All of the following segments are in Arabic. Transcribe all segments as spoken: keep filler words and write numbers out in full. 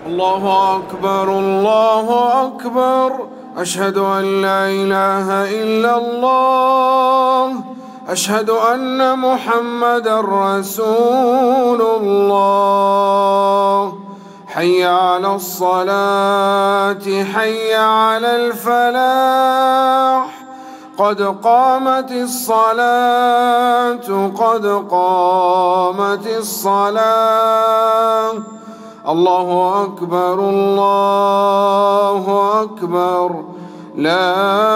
الله أكبر الله أكبر. أشهد أن لا إله إلا الله. أشهد أن محمدًا رسول الله. حي على الصلاة حي على الفلاح. قد قامت الصلاة قد قامت الصلاة. الله أكبر الله أكبر. لا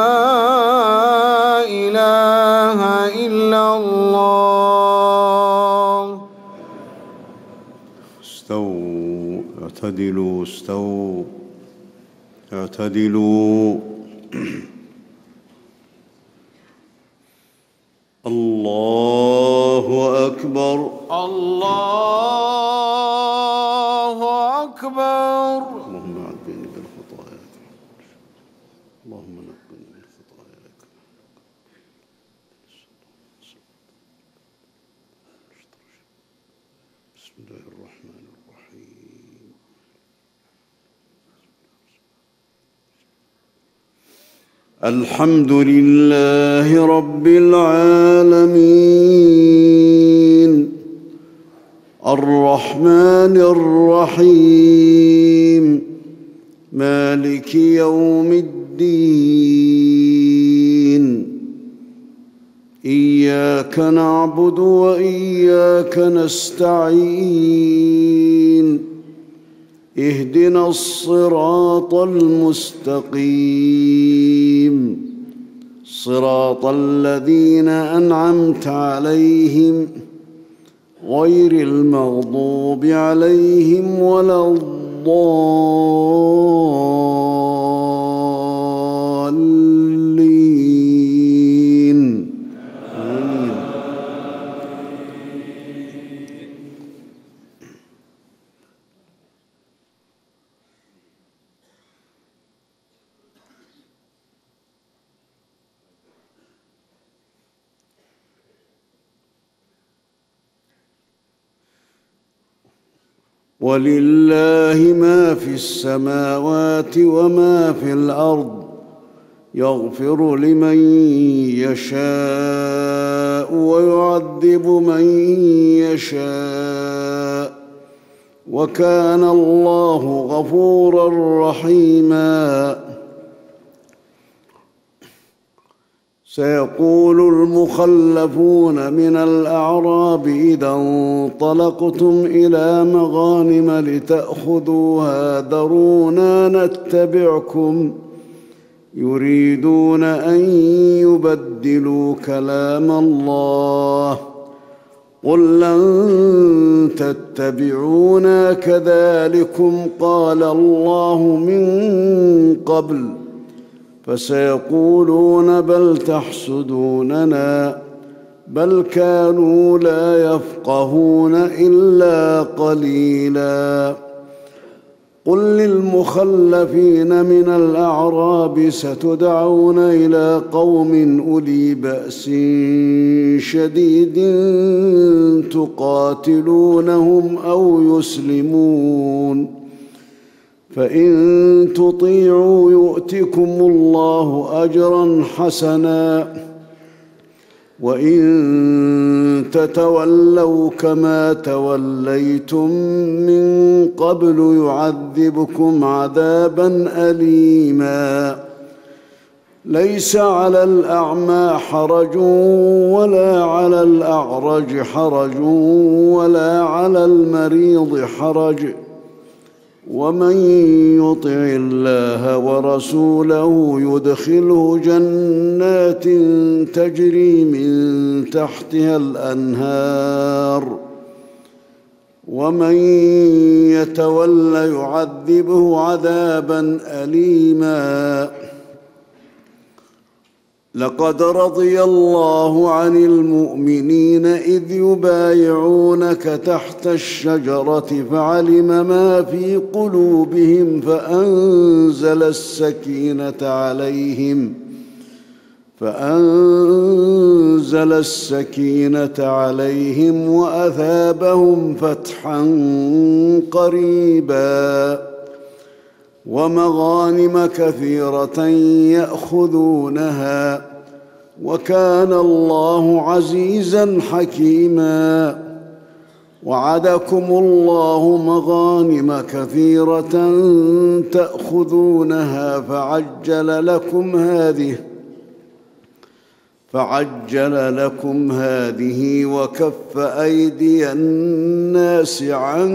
إله إلا الله. استووا اعتدلوا استووا اعتدلوا. الله أكبر الله أكبر. اللهم عذبني بالخطايا اللهم نقني من الخطايا لك. بسم الله الرحمن الرحيم. الحمد لله رب العالمين الرحمن الرحيم مالك يوم الدين. إياك نعبد وإياك نستعين. اهدنا الصراط المستقيم صراط الذين أنعمت عليهم غير المغضوب عليهم ولا الضالين. آمين. ولله ما في السماوات وما في الأرض يغفر لمن يشاء ويعذب من يشاء وكان الله غفورا رحيما. سيقول المخلفون من الأعراب إذا انطلقتم إلى مغانم لتأخذوها ذرونا نتبعكم يريدون أن يبدلوا كلام الله. قل لن تتبعونا كذلكم قال الله من قبل فسيقولون بل تحسدوننا بل كانوا لا يفقهون إلا قليلا. قل للمخلفين من الأعراب ستدعون إلى قوم أولي بأس شديد تقاتلونهم أو يسلمون فإن تطيعوا يؤتكم الله أجرا حسنا وإن تتولوا كما توليتم من قبل يعذبكم عذابا أليما. ليس على الأعمى حرج ولا على الأعرج حرج ولا على المريض حرج ومن يطع الله ورسوله يدخله جنات تجري من تحتها الأنهار ومن يتول يعذبه عذابا أليما. لقد رضي الله عن المؤمنين إذ يبايعونك تحت الشجرة فعلم ما في قلوبهم فأنزل السكينة عليهم فأنزل السكينة عليهم وأثابهم فتحا قريبا. ومغانم كثيرة يأخذونها وكان الله عزيزا حكيما. وعدكم الله مغانم كثيرة تأخذونها فعجل لكم هذه فعجل لكم هذه وكف أيدي الناس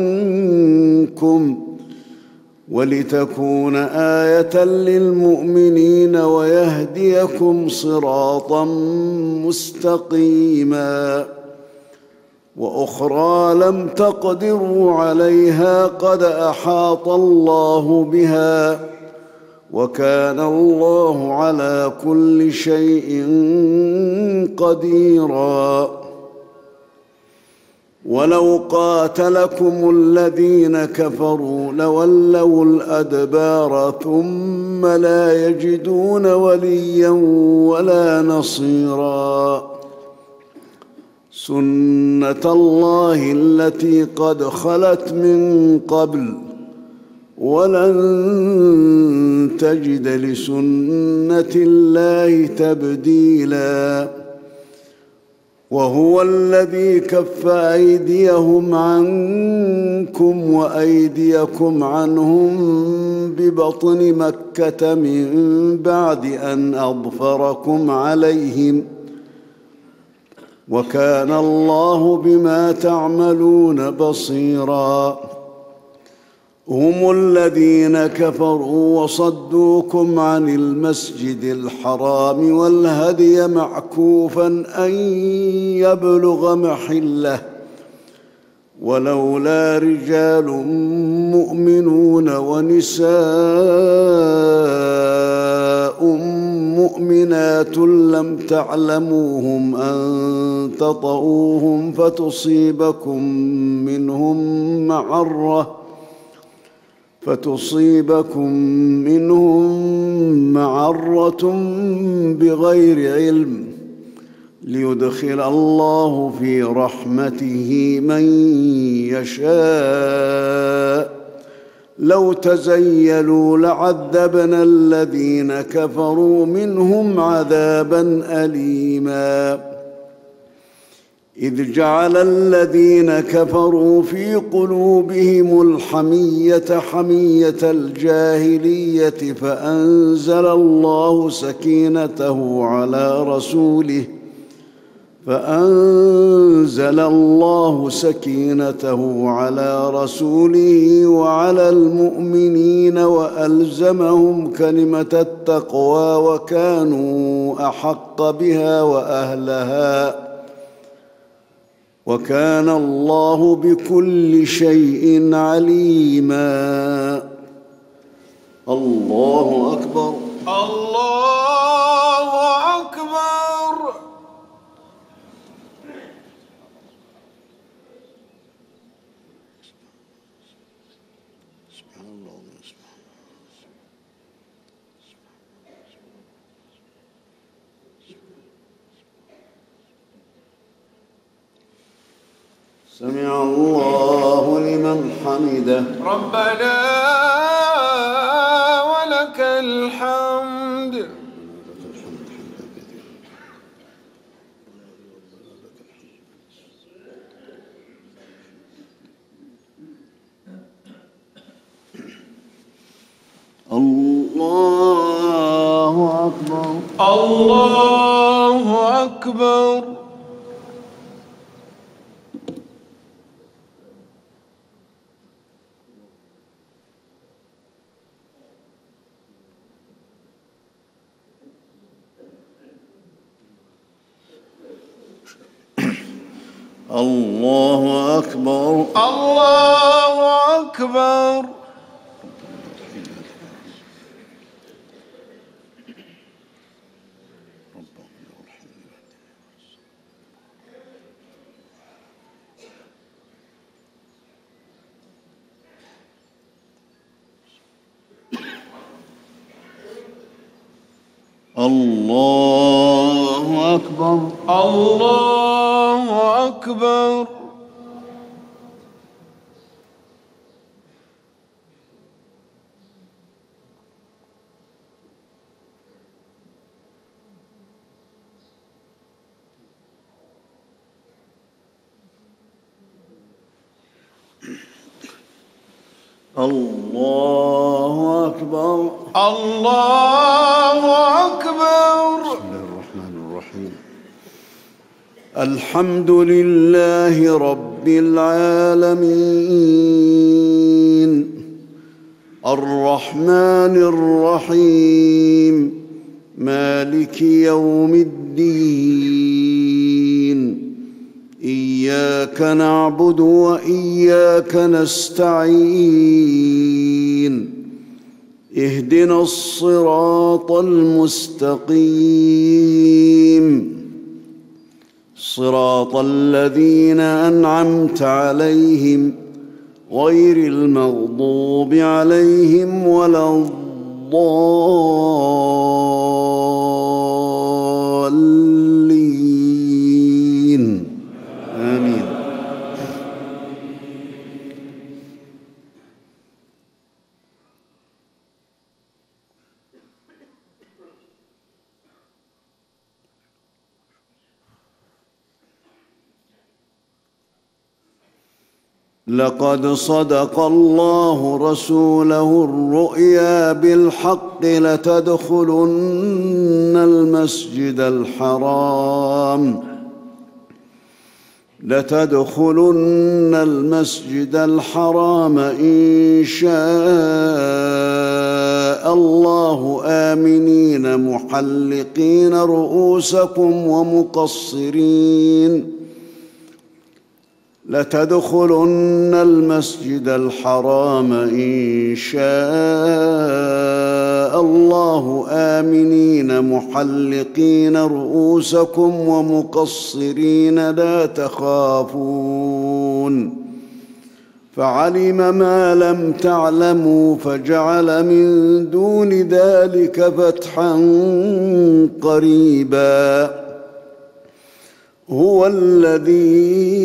عنكم ولتكون آية للمؤمنين ويهديكم صراطا مستقيما. وأخرى لم تقدروا عليها قد أحاط الله بها وكان الله على كل شيء قديرا. ولو قاتلكم الذين كفروا لولوا الأدبار ثم لا يجدون وليا ولا نصيرا. سنة الله التي قد خلت من قبل ولن تجد لسنة الله تبديلا. وهو الذي كف أيديهم عنكم وأيديكم عنهم ببطن مكة من بعد أن أظفركم عليهم وكان الله بما تعملون بصيرا. هم الذين كفروا وصدوكم عن المسجد الحرام والهدي معكوفا أن يبلغ محله ولولا رجال مؤمنون ونساء مؤمنات لم تعلموهم أن تطؤوهم فتصيبكم منهم معرة فتصيبكم منهم معرة بغير علم ليدخل الله في رحمته من يشاء. لو تزيلوا لعذبنا الذين كفروا منهم عذابا أليما. إذ جعل الذين كفروا في قلوبهم الحمية حمية الجاهلية فأنزل الله سكينته على رسوله فأنزل الله سكينته على رسوله وعلى المؤمنين وألزمهم كلمة التقوى وكانوا أحق بها وأهلها وكان الله بكل شيء عليما. الله أكبر. الله أكبر. سبحان الله. سمع الله لمن حمده. ربنا ولك الحمد. الله أكبر. الله أكبر. الله أكبر. الله أكبر. الله أكبر. الله أكبر. الله أكبر. الله أكبر. بسم الله الرحمن الرحيم. الحمد لله رب العالمين الرحمن الرحيم مالك يوم الدين إياك نعبد وإياك نستعين اهدنا الصراط المستقيم صراط الذين أنعمت عليهم غير المغضوب عليهم ولا الضالين آمين. لقد صدق الله رسوله الرؤيا بالحق لتدخلن المسجد الحرام لتدخلن المسجد الحرام إن شاء الله آمنين محلقين رؤوسكم ومقصرين لتدخلن المسجد الحرام إن شاء الله آمنين محلقين رؤوسكم ومقصرين لا تخافون فعلم ما لم تعلموا فجعل من دون ذلك فتحا قريبا هو الذي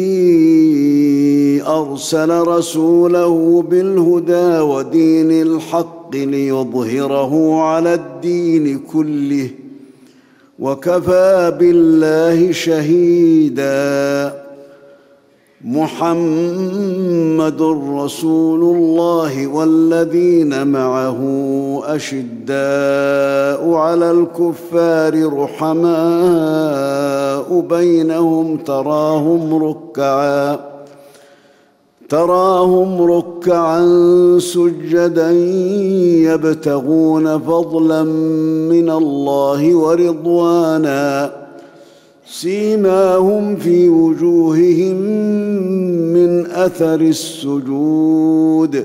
أرسل رسوله بالهدى ودين الحق ليظهره على الدين كله وكفى بالله شهيدا محمد رسول الله والذين معه أشداء على الكفار رحماء بينهم تراهم ركعا تراهم ركعا سجدا يبتغون فضلا من الله ورضوانا سيماهم في وجوههم من أثر السجود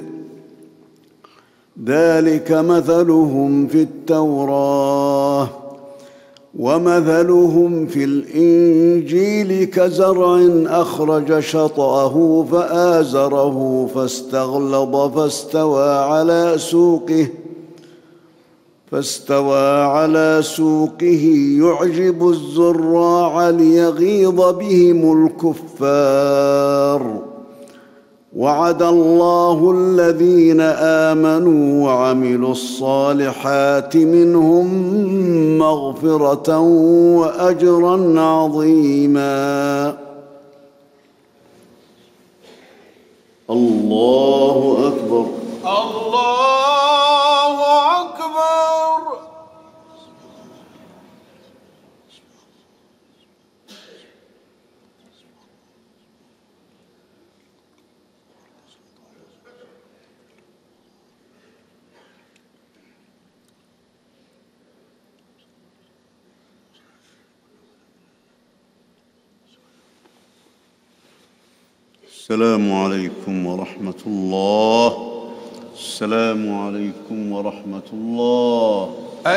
ذلك مثلهم في التوراة ومثلهم في الإنجيل كزرع أخرج شطأه فآزره فاستغلظ فاستوى على سوقه فاستوى على سوقه يعجب الزراع ليغيظ بهم الكفار وعد الله الذين آمنوا وعملوا الصالحات منهم مغفرة وأجرا عظيما. الله أكبر. الله أكبر. السلام عليكم ورحمة الله. السلام عليكم ورحمة الله.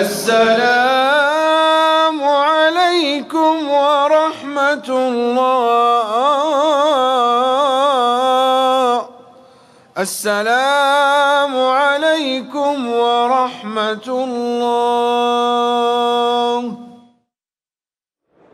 السلام عليكم ورحمة الله. السلام عليكم ورحمة الله.